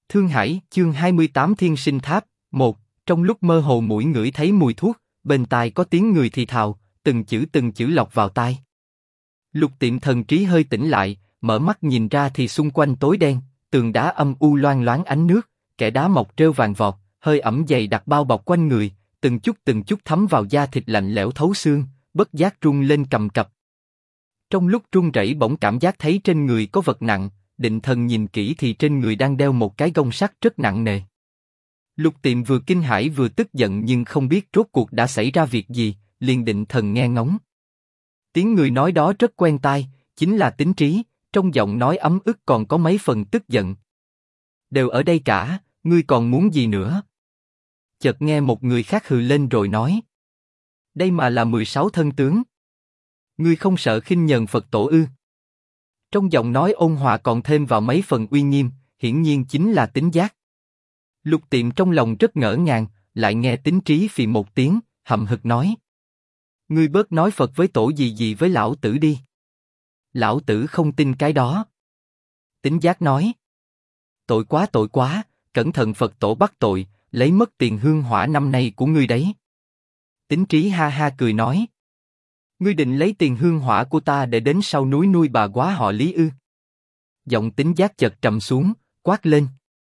Thương Hải, chương 28 Thiên Sinh Tháp, 1. Trong lúc mơ hồ mũi ngửi thấy mùi thuốc, bên tai có tiếng người thì thào, từng chữ lọt vào tai. Lục Tiệm thần trí hơi tỉnh lại, mở mắt nhìn ra thì xung quanh tối đen, tường đá âm u loang loáng ánh nước, kẽ đá mọc rêu vàng vọt, hơi ẩm dày đặc bao bọc quanh người, từng chút thấm vào da thịt lạnh lẽo thấu xương, bất giác run lên cầm cập. Trong lúc run rẩy bỗng cảm giác thấy trên người có vật nặng, định thần nhìn kỹ thì trên người đang đeo một cái gông sắt rất nặng nề. Lục Tiệm vừa kinh hãi vừa tức giận nhưng không biết rốt cuộc đã xảy ra việc gì, liền định thần nghe ngóng. Tiếng người nói đó rất quen tai, chính là Tín Trí, trong giọng nói ấm ức còn có mấy phần tức giận. Đều ở đây cả, ngươi còn muốn gì nữa? Chợt nghe một người khác hừ lên rồi nói. Đây mà là 16 thân tướng. Ngươi không sợ khinh nhờn Phật tổ ư? Trong giọng nói ôn hòa còn thêm vào mấy phần uy nghiêm, hiển nhiên chính là Tín Giác. Lục Tiệm trong lòng rất ngỡ ngàng, lại nghe Tín Trí phì một tiếng, hậm hực nói. Ngươi bớt nói Phật với tổ gì với lão tử đi. Lão tử không tin cái đó. Tín Giác nói. Tội quá, cẩn thận Phật tổ bắt tội, lấy mất tiền hương hỏa năm nay của ngươi đấy. Tín Trí ha ha cười nói. Ngươi định lấy tiền hương hỏa của ta để đến sau núi nuôi bà góa họ Lý ư? Giọng Tín Giác chợt trầm xuống, quát lên.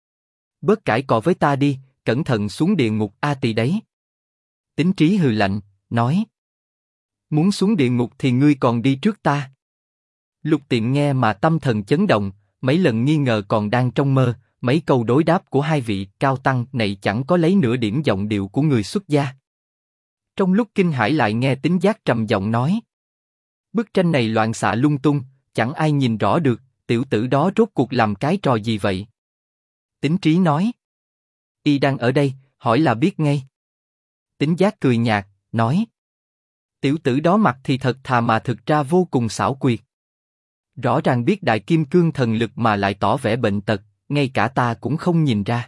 Bớt cãi cọ với ta đi, cẩn thận xuống địa ngục A Tỳ đấy. Tín Trí hừ lạnh, nói. Muốn xuống địa ngục thì ngươi còn đi trước ta. Lục Tiệm nghe mà tâm thần chấn động, mấy lần nghi ngờ còn đang trong mơ, mấy câu đối đáp của hai vị cao tăng này chẳng có lấy nửa điểm giọng điệu của người xuất gia. Trong lúc kinh hãi lại nghe Tín Giác trầm giọng nói. Bức tranh này loạn xạ lung tung, chẳng ai nhìn rõ được, tiểu tử đó rốt cuộc làm cái trò gì vậy? Tín Trí nói. Y đang ở đây, hỏi là biết ngay. Tín Giác cười nhạt, nói. Tiểu tử đó mặt thì thật thà mà thực ra vô cùng xảo quyệt. Rõ ràng biết đại kim cương thần lực mà lại tỏ vẻ bệnh tật, ngay cả ta cũng không nhìn ra.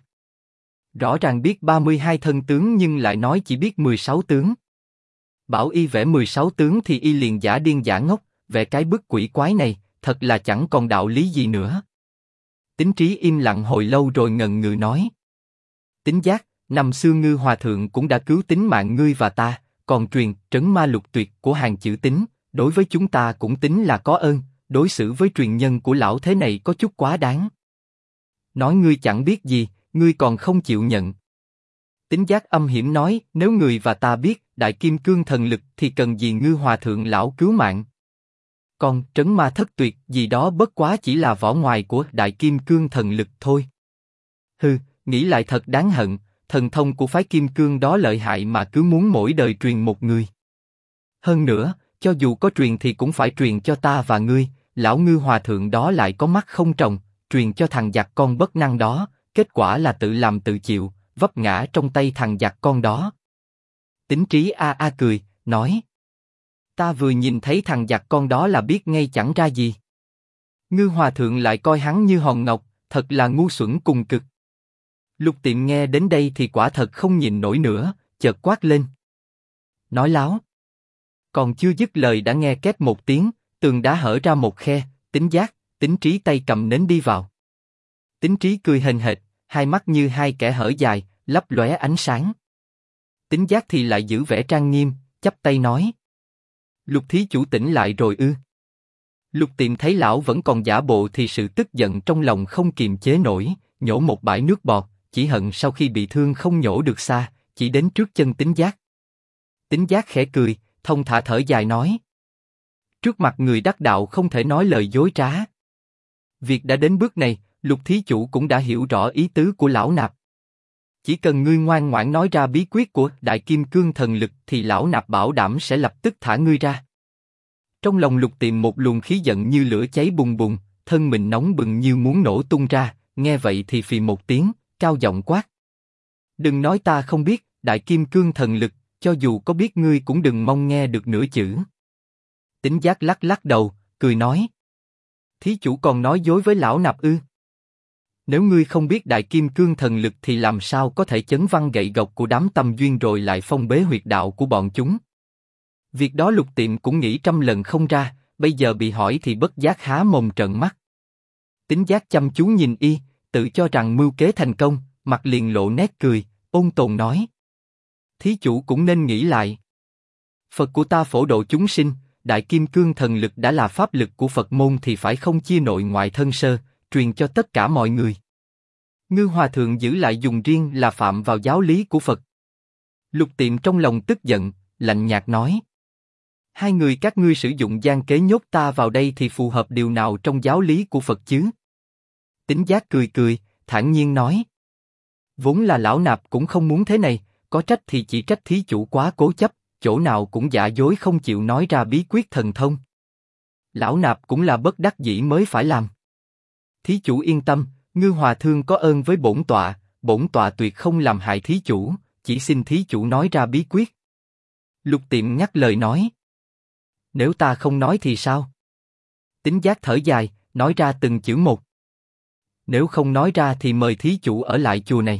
Rõ ràng biết 32 thân tướng nhưng lại nói chỉ biết 16 tướng. Bảo y vẽ 16 tướng thì y liền giả điên giả ngốc, vẽ cái bức quỷ quái này, thật là chẳng còn đạo lý gì nữa. Tín Trí im lặng hồi lâu rồi ngần ngừ nói. Tín Giác, năm xưa Ngư Hòa Thượng cũng đã cứu tính mạng ngươi và ta, còn truyền trấn ma lục tuyệt của hàng chữ Tín, đối với chúng ta cũng tính là có ơn, đối xử với truyền nhân của lão thế này có chút quá đáng. Nói ngươi chẳng biết gì, ngươi còn không chịu nhận. Tín Giác âm hiểm nói, nếu người và ta biết đại kim cương thần lực thì cần gì Ngư Hòa Thượng lão cứu mạng. Còn trấn ma thất tuyệt gì đó bất quá chỉ là vỏ ngoài của đại kim cương thần lực thôi. Hừ, nghĩ lại thật đáng hận, thần thông của phái kim cương đó lợi hại mà cứ muốn mỗi đời truyền một người. Hơn nữa, cho dù có truyền thì cũng phải truyền cho ta và ngươi, lão Ngư Hòa Thượng đó lại có mắt không tròng, truyền cho thằng giặc con bất năng đó, kết quả là tự làm tự chịu, vấp ngã trong tay thằng giặc con đó. Tín Trí a cười, nói. Ta vừa nhìn thấy thằng giặc con đó là biết ngay chẳng ra gì. Ngư Hòa Thượng lại coi hắn như hòn ngọc, thật là ngu xuẩn cùng cực. Lục Tiệm nghe đến đây thì quả thật không nhìn nổi nữa, chợt quát lên. Nói láo. Còn chưa dứt lời đã nghe két một tiếng, tường đá hở ra một khe, Tín Giác, Tín Trí tay cầm nến đi vào. Tín Trí cười hềnh hệt, hai mắt như hai kẻ hở dài, lấp lóe ánh sáng. Tín Giác thì lại giữ vẻ trang nghiêm, chắp tay nói. Lục thí chủ tỉnh lại rồi ư? Lục Tiệm thấy lão vẫn còn giả bộ thì sự tức giận trong lòng không kiềm chế nổi, nhổ một bãi nước bọt, chỉ hận sau khi bị thương không nhổ được xa, chỉ đến trước chân Tín Giác. Tín Giác khẽ cười, thông thả thở dài nói. Trước mặt người đắc đạo không thể nói lời dối trá. Việc đã đến bước này, Lục thí chủ cũng đã hiểu rõ ý tứ của lão nạp. Chỉ cần ngươi ngoan ngoãn nói ra bí quyết của đại kim cương thần lực thì lão nạp bảo đảm sẽ lập tức thả ngươi ra. Trong lòng Lục Tiệm một luồng khí giận như lửa cháy bùng bùng, thân mình nóng bừng như muốn nổ tung ra, nghe vậy thì phì một tiếng, cao giọng quát. Đừng nói ta không biết, đại kim cương thần lực, cho dù có biết ngươi cũng đừng mong nghe được nửa chữ. Tín Giác lắc lắc đầu, cười nói. Thí chủ còn nói dối với lão nạp ư? Nếu ngươi không biết đại kim cương thần lực thì làm sao có thể chấn văng gậy gộc của đám tâm duyên rồi lại phong bế huyệt đạo của bọn chúng? Việc đó Lục Tiệm cũng nghĩ trăm lần không ra, bây giờ bị hỏi thì bất giác há mồm trợn mắt. Tín Giác chăm chú nhìn y, tự cho rằng mưu kế thành công, mặt liền lộ nét cười, ôn tồn nói. Thí chủ cũng nên nghĩ lại. Phật của ta phổ độ chúng sinh, đại kim cương thần lực đã là pháp lực của Phật môn thì phải không chia nội ngoại thân sơ, truyền cho tất cả mọi người. Ngư Hòa Thượng giữ lại dùng riêng là phạm vào giáo lý của Phật. Lục Tiệm trong lòng tức giận, lạnh nhạt nói. Hai người các ngươi sử dụng gian kế nhốt ta vào đây thì phù hợp điều nào trong giáo lý của Phật chứ? Tín Giác cười cười, thản nhiên nói. Vốn là lão nạp cũng không muốn thế này, có trách thì chỉ trách thí chủ quá cố chấp, chỗ nào cũng giả dối không chịu nói ra bí quyết thần thông. Lão nạp cũng là bất đắc dĩ mới phải làm. Thí chủ yên tâm, Ngư Hòa Thượng có ơn với bổn tọa tuyệt không làm hại thí chủ, chỉ xin thí chủ nói ra bí quyết. Lục Tiệm ngắt lời nói. Nếu ta không nói thì sao? Tín Giác thở dài, nói ra từng chữ một. Nếu không nói ra thì mời thí chủ ở lại chùa này.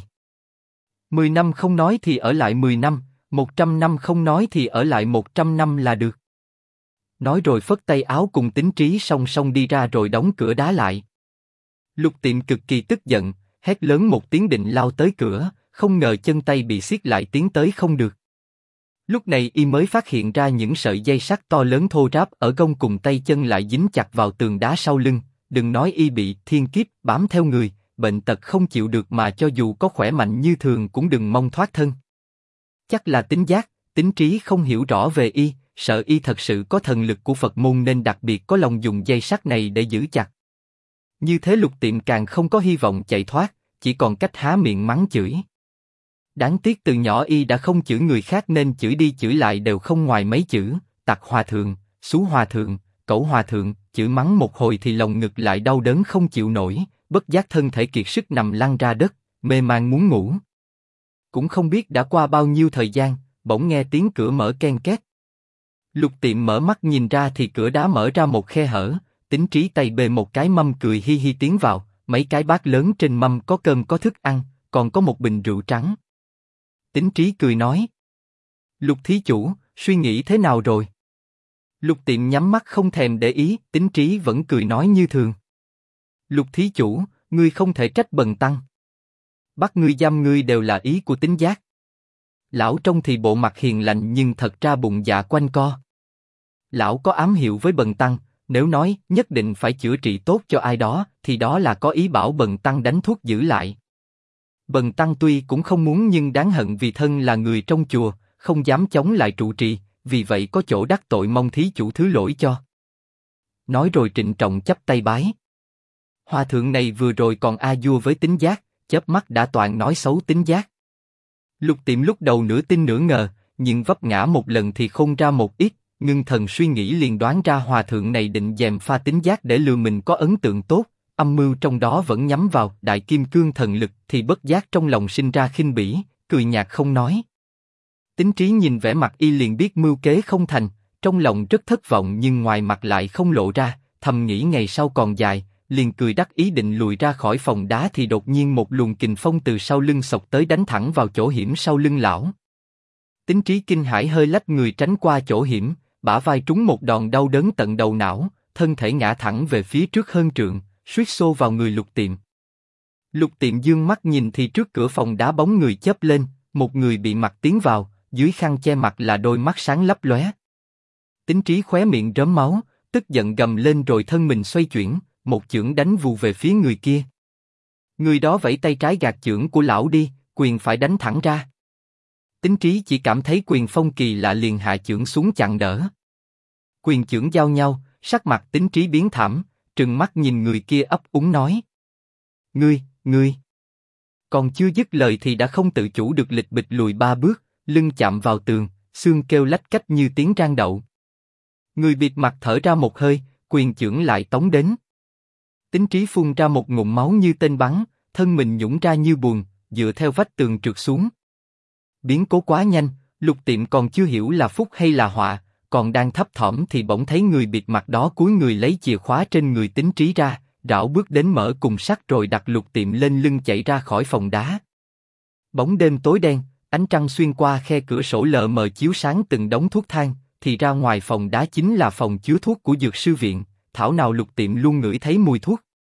10 năm không nói thì ở lại 10 năm, 100 năm không nói thì ở lại 100 năm là được. Nói rồi phất tay áo cùng Tín Trí song song đi ra rồi đóng cửa đá lại. Lục Tiệm cực kỳ tức giận, hét lớn một tiếng định lao tới cửa, không ngờ chân tay bị siết lại tiến tới không được. Lúc này y mới phát hiện ra những sợi dây sắt to lớn thô ráp ở gông cùng tay chân lại dính chặt vào tường đá sau lưng, đừng nói y bị thiên kiếp bám theo người, bệnh tật không chịu được mà cho dù có khỏe mạnh như thường cũng đừng mong thoát thân. Chắc là Tín Giác, Tín Trí không hiểu rõ về y, sợ y thật sự có thần lực của Phật môn nên đặc biệt có lòng dùng dây sắt này để giữ chặt. Như thế Lục Tiệm càng không có hy vọng chạy thoát, chỉ còn cách há miệng mắng chửi. Đáng tiếc từ nhỏ y đã không chửi người khác nên chửi đi chửi lại đều không ngoài mấy chữ, tặc hòa thượng, xú hòa thượng, cẩu hòa thượng, chửi mắng một hồi thì lồng ngực lại đau đớn không chịu nổi, bất giác thân thể kiệt sức nằm lăn ra đất, mê man muốn ngủ. Cũng không biết đã qua bao nhiêu thời gian, bỗng nghe tiếng cửa mở ken két. Lục Tiệm mở mắt nhìn ra thì cửa đá mở ra một khe hở, Tín Trí tay bê một cái mâm cười hi hi tiến vào, mấy cái bát lớn trên mâm có cơm có thức ăn, còn có một bình rượu trắng. Tín Trí cười nói. Lục thí chủ, suy nghĩ thế nào rồi? Lục Tiệm nhắm mắt không thèm để ý, Tín Trí vẫn cười nói như thường. Lục thí chủ, ngươi không thể trách bần tăng. Bắt ngươi giam ngươi đều là ý của Tín Giác. Lão trông thì bộ mặt hiền lành nhưng thật ra bụng dạ quanh co. Lão có ám hiệu với bần tăng, nếu nói nhất định phải chữa trị tốt cho ai đó, thì đó là có ý bảo bần tăng đánh thuốc giữ lại. Bần tăng tuy cũng không muốn nhưng đáng hận vì thân là người trong chùa, không dám chống lại trụ trì, vì vậy có chỗ đắc tội mong thí chủ thứ lỗi cho. Nói rồi trịnh trọng chắp tay bái. Hòa thượng này vừa rồi còn a vua với Tín Giác, chớp mắt đã toàn nói xấu Tín Giác. Lục Tiệm lúc đầu nửa tin nửa ngờ, nhưng vấp ngã một lần thì khôn ra một ít, ngưng thần suy nghĩ liền đoán ra hòa thượng này định gièm pha Tín Giác để lừa mình có ấn tượng tốt, âm mưu trong đó vẫn nhắm vào đại kim cương thần lực thì bất giác trong lòng sinh ra khinh bỉ, cười nhạt không nói. Tín Trí nhìn vẻ mặt y liền biết mưu kế không thành, trong lòng rất thất vọng nhưng ngoài mặt lại không lộ ra, thầm nghĩ ngày sau còn dài, liền cười đắc ý định lùi ra khỏi phòng đá thì đột nhiên một luồng kình phong từ sau lưng xộc tới đánh thẳng vào chỗ hiểm sau lưng lão. Tín Trí kinh hãi hơi lách người tránh qua chỗ hiểm, bả vai trúng một đòn đau đớn tận đầu não, thân thể ngã thẳng về phía trước hơn trượng, suýt xô vào người Lục Tiệm. Lục Tiệm dương mắt nhìn thì trước cửa phòng đá bóng người chớp lên, một người bị mặt tiến vào, dưới khăn che mặt là đôi mắt sáng lấp lóe. Tín Trí khóe miệng rớm máu, tức giận gầm lên rồi thân mình xoay chuyển, một chưởng đánh vù về phía người kia. Người đó vẫy tay trái gạt chưởng của lão đi, quyền phải đánh thẳng ra. Tín Trí chỉ cảm thấy quyền phong kỳ lạ liền hạ chưởng xuống chặn đỡ. Quyền chưởng giao nhau, sắc mặt Tín Trí biến thảm, trừng mắt nhìn người kia ấp úng nói: Ngươi. Còn chưa dứt lời thì đã không tự chủ được lịch bịch lùi 3 bước, lưng chạm vào tường, xương kêu lách cách như tiếng rang đậu. Người bịt mặt thở ra một hơi, quyền chưởng lại tống đến. Tín Trí phun ra một ngụm máu như tên bắn, thân mình nhũn ra như buồn, dựa theo vách tường trượt xuống. Biến cố quá nhanh, Lục Tiệm còn chưa hiểu là phúc hay là họa, còn đang thấp thỏm thì bỗng thấy người bịt mặt đó cúi người lấy chìa khóa trên người Tín Trí ra, rảo bước đến mở cùng sắt rồi đặt Lục Tiệm lên lưng chạy ra khỏi phòng đá. Bóng đêm tối đen, ánh trăng xuyên qua khe cửa sổ lờ mờ chiếu sáng từng đống thuốc thang, thì ra ngoài phòng đá chính là phòng chứa thuốc của dược sư viện, thảo nào Lục Tiệm luôn ngửi thấy mùi thuốc.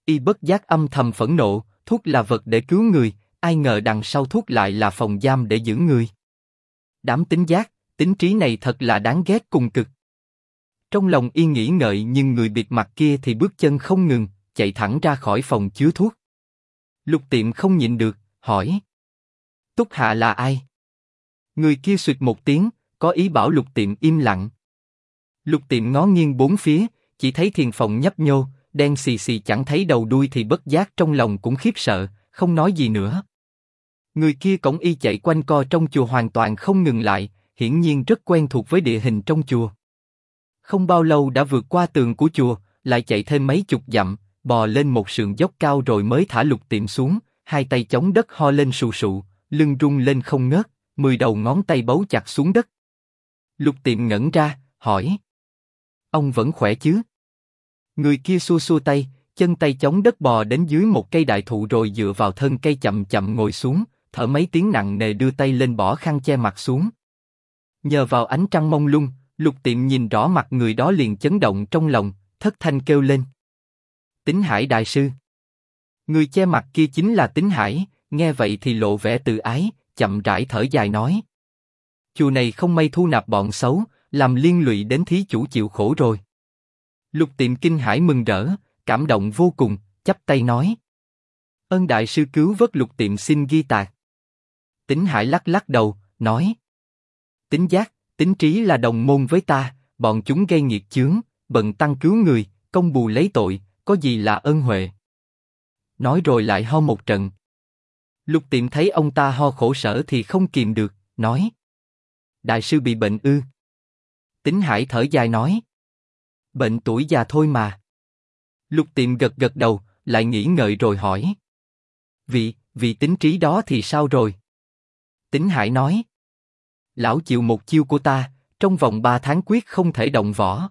Y bất giác âm thầm phẫn nộ, thuốc là vật để cứu người, ai ngờ đằng sau thuốc lại là phòng giam để giữ người. Đám tính giác, tính trí này thật là đáng ghét cùng cực. Trong lòng Y nghĩ ngợi nhưng người bịt mặt kia thì bước chân không ngừng, chạy thẳng ra khỏi phòng chứa thuốc. Lục Tiệm không nhịn được, hỏi. Túc Hạ là ai? Người kia suyệt một tiếng, có ý bảo Lục Tiệm im lặng. Lục Tiệm ngó nghiêng bốn phía, chỉ thấy thiền phòng nhấp nhô, đen xì xì chẳng thấy đầu đuôi thì bất giác trong lòng cũng khiếp sợ, không nói gì nữa. Người kia cõng Y chạy quanh co trong chùa hoàn toàn không ngừng lại, hiển nhiên rất quen thuộc với địa hình trong chùa. Không bao lâu đã vượt qua tường của chùa, lại chạy thêm mấy chục dặm, bò lên một sườn dốc cao rồi mới thả Lục Tiệm xuống, hai tay chống đất ho lên sù sụ, lưng rung lên không ngớt, 10 đầu ngón tay bấu chặt xuống đất. Lục Tiệm ngẩn ra, hỏi. Ông vẫn khỏe chứ? Người kia xua xua tay, chân tay chống đất bò đến dưới một cây đại thụ rồi dựa vào thân cây chậm chậm ngồi xuống, thở mấy tiếng nặng nề đưa tay lên bỏ khăn che mặt xuống. Nhờ vào ánh trăng mông lung, Lục Tiệm nhìn rõ mặt người đó liền chấn động trong lòng, thất thanh kêu lên. Tín Hải đại sư. Người che mặt kia chính là Tín Hải, nghe vậy thì lộ vẻ tự ái, chậm rãi thở dài nói. Chùa này không may thu nạp bọn xấu, làm liên lụy đến thí chủ chịu khổ rồi. Lục Tiệm kinh hãi mừng rỡ, cảm động vô cùng, chắp tay nói. Ơn đại sư cứu vớt, Lục Tiệm xin ghi tạc. Tín Hải lắc lắc đầu, nói. Tín giác, Tín trí là đồng môn với ta, bọn chúng gây nghiệt chướng, bần tăng cứu người, công bù lấy tội, có gì là ân huệ. Nói rồi lại ho một trận. Lục Tiệm thấy ông ta ho khổ sở thì không kìm được, nói. Đại sư bị bệnh ư? Tín Hải thở dài nói. Bệnh tuổi già thôi mà. Lục Tiệm gật gật đầu, lại nghĩ ngợi rồi hỏi. Vị Tín trí đó thì sao rồi? Tín Hải nói. Lão chịu một chiêu của ta, trong vòng 3 tháng quyết không thể động võ.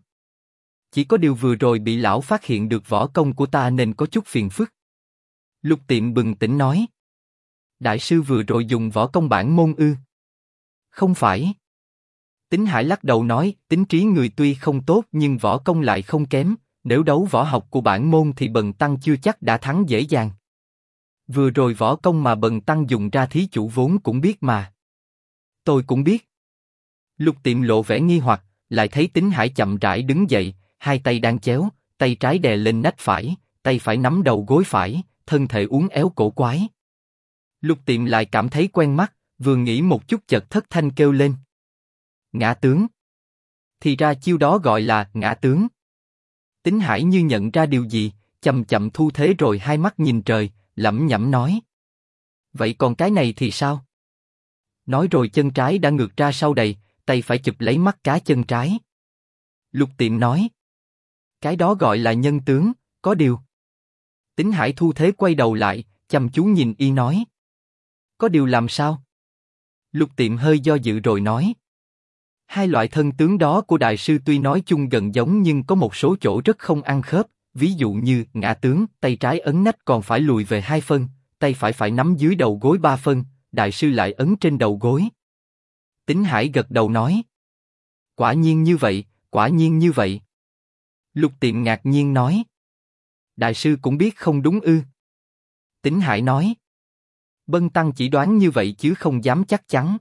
Chỉ có điều vừa rồi bị lão phát hiện được võ công của ta nên có chút phiền phức. Lục Tiệm bừng tỉnh nói. Đại sư vừa rồi dùng võ công bản môn ư? Không phải. Tín Hải lắc đầu nói, tính trí người tuy không tốt nhưng võ công lại không kém, nếu đấu võ học của bản môn thì bần tăng chưa chắc đã thắng dễ dàng. Vừa rồi võ công mà bần tăng dùng ra thí chủ vốn cũng biết mà. Tôi cũng biết. Lục Tiệm lộ vẻ nghi hoặc, lại thấy Tín Hải chậm rãi đứng dậy, hai tay đang chéo, tay trái đè lên nách phải, tay phải nắm đầu gối phải, thân thể uốn éo cổ quái. Lục Tiệm lại cảm thấy quen mắt, vừa nghĩ một chút chợt thất thanh kêu lên. Ngã tướng. Thì ra chiêu đó gọi là ngã tướng. Tín Hải như nhận ra điều gì, chậm chậm thu thế rồi hai mắt nhìn trời, lẩm nhẩm nói. Vậy còn cái này thì sao? Nói rồi chân trái đã ngược ra sau đầy, tay phải chụp lấy mắt cá chân trái. Lục Tiệm nói. Cái đó gọi là nhân tướng, có điều. Tín Hải thu thế quay đầu lại, chăm chú nhìn Y nói. Có điều làm sao? Lục Tiệm hơi do dự rồi nói. Hai loại thân tướng đó của đại sư tuy nói chung gần giống nhưng có một số chỗ rất không ăn khớp, ví dụ như ngã tướng, tay trái ấn nách còn phải lùi về 2 phân, tay phải phải nắm dưới đầu gối 3 phân, đại sư lại ấn trên đầu gối. Tín Hải gật đầu nói. Quả nhiên như vậy, quả nhiên như vậy. Lục Tiệm ngạc nhiên nói. Đại sư cũng biết không đúng ư? Tín Hải nói. Bần tăng chỉ đoán như vậy chứ không dám chắc chắn.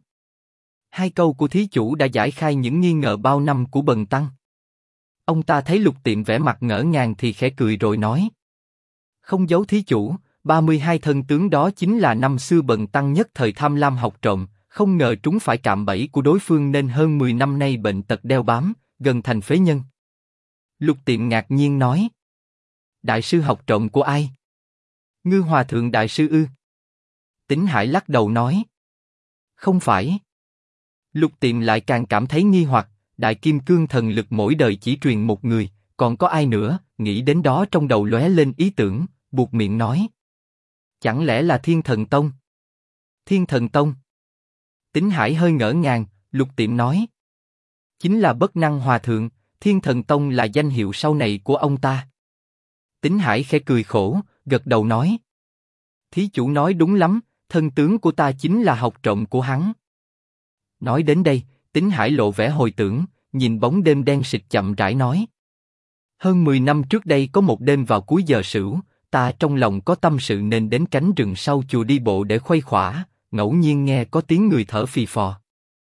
Hai câu của thí chủ đã giải khai những nghi ngờ bao năm của bần tăng. Ông ta thấy Lục Tiệm vẻ mặt ngỡ ngàng thì khẽ cười rồi nói. Không giấu thí chủ, 32 thân tướng đó chính là năm xưa bần tăng nhất thời tham lam học trộm, không ngờ trúng phải cạm bẫy của đối phương nên hơn 10 năm nay bệnh tật đeo bám, gần thành phế nhân. Lục Tiệm ngạc nhiên nói. Đại sư học trộm của ai? Ngư Hòa Thượng đại sư ư? Tín Hải lắc đầu nói. Không phải. Lục Tiệm lại càng cảm thấy nghi hoặc, Đại Kim Cương thần lực mỗi đời chỉ truyền một người, còn có ai nữa? Nghĩ đến đó trong đầu lóe lên ý tưởng, buột miệng nói. Chẳng lẽ là Thiên Thần Tông? Thiên Thần Tông? Tín Hải hơi ngỡ ngàng, Lục Tiệm nói. Chính là Bất Năng Hòa Thượng, Thiên Thần Tông là danh hiệu sau này của ông ta. Tín Hải khẽ cười khổ, gật đầu nói. Thí chủ nói đúng lắm, thân tướng của ta chính là học trộm của hắn. Nói đến đây, Tín Hải lộ vẻ hồi tưởng, nhìn bóng đêm đen xịt chậm rãi nói. Hơn 10 năm trước đây có một đêm vào cuối giờ sửu, ta trong lòng có tâm sự nên đến cánh rừng sau chùa đi bộ để khuây khỏa, ngẫu nhiên nghe có tiếng người thở phì phò.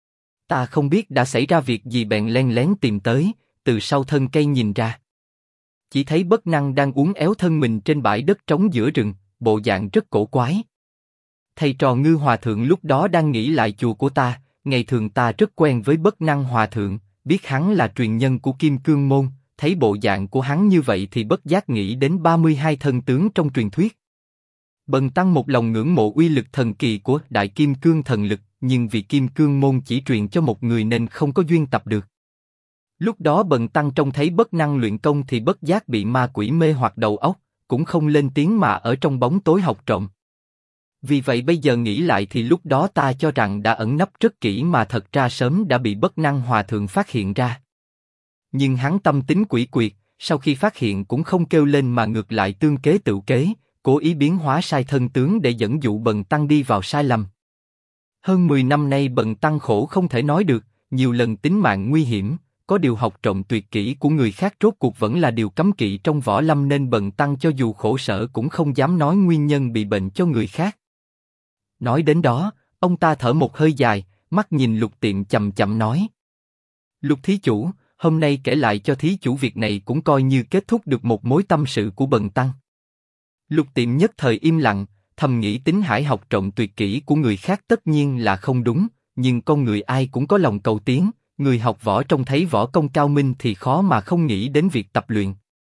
Ta không biết đã xảy ra việc gì bèn len lén tìm tới, từ sau thân cây nhìn ra. Chỉ thấy Bất Năng đang uốn éo thân mình trên bãi đất trống giữa rừng, bộ dạng rất cổ quái. Thầy trò Ngư Hòa Thượng lúc đó đang nghĩ lại chùa của ta, ngày thường ta rất quen với Bất Năng Hòa Thượng, biết hắn là truyền nhân của Kim Cương Môn, thấy bộ dạng của hắn như vậy thì bất giác nghĩ đến 32 thân tướng trong truyền thuyết. Bần tăng một lòng ngưỡng mộ uy lực thần kỳ của Đại Kim Cương Thần Lực, nhưng vì Kim Cương Môn chỉ truyền cho một người nên không có duyên tập được. Lúc đó bần tăng trông thấy Bất Năng luyện công thì bất giác bị ma quỷ mê hoặc đầu óc, cũng không lên tiếng mà ở trong bóng tối học trộm. Vì vậy bây giờ nghĩ lại thì lúc đó ta cho rằng đã ẩn nấp rất kỹ mà thật ra sớm đã bị Bất Năng Hòa Thượng phát hiện ra. Nhưng hắn tâm tính quỷ quyệt, sau khi phát hiện cũng không kêu lên mà ngược lại tương kế tự kế, cố ý biến hóa sai thân tướng để dẫn dụ bần tăng đi vào sai lầm. Hơn 10 năm nay bần tăng khổ không thể nói được, nhiều lần tính mạng nguy hiểm, có điều học trộm tuyệt kỹ của người khác rốt cuộc vẫn là điều cấm kỵ trong võ lâm nên bần tăng cho dù khổ sở cũng không dám nói nguyên nhân bị bệnh cho người khác. Nói đến đó, ông ta thở một hơi dài, mắt nhìn Lục Tiệm chậm chậm nói: Lục thí chủ, hôm nay kể lại cho thí chủ việc này cũng coi như kết thúc được một mối tâm sự của bần tăng. Lục Tiệm nhất thời im lặng, thầm nghĩ Tín Hải học trộm tuyệt kỹ của người khác tất nhiên là không đúng, nhưng con người ai cũng có lòng cầu tiến, người học võ trông thấy võ công cao minh thì khó mà không nghĩ đến việc tập luyện.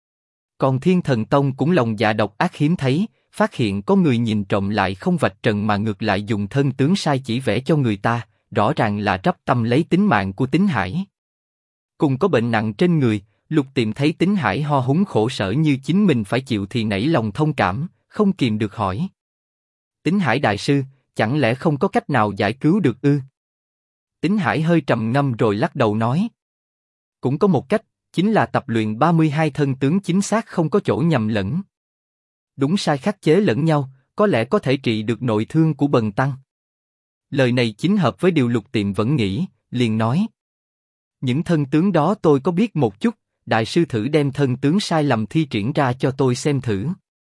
Còn Thiên Thần Tông cũng lòng dạ độc ác hiếm thấy, phát hiện có người nhìn trộm lại không vạch trần mà ngược lại dùng thân tướng sai chỉ vẽ cho người ta, rõ ràng là trắp tâm lấy tính mạng của Tín Hải. Cùng có bệnh nặng trên người, Lục Tiệm thấy Tín Hải ho húng khổ sở như chính mình phải chịu thì nảy lòng thông cảm, không kìm được hỏi: Tín Hải đại sư, chẳng lẽ không có cách nào giải cứu được ư? Tín Hải hơi trầm ngâm rồi lắc đầu nói: Cũng có một cách, chính là tập luyện 32 thân tướng chính xác không có chỗ nhầm lẫn. Đúng sai khắc chế lẫn nhau, có lẽ có thể trị được nội thương của bần tăng. Lời này chính hợp với điều Lục Tiệm vẫn nghĩ, liền nói: Những thân tướng đó tôi có biết một chút, đại sư thử đem thân tướng sai lầm thi triển ra cho tôi xem thử.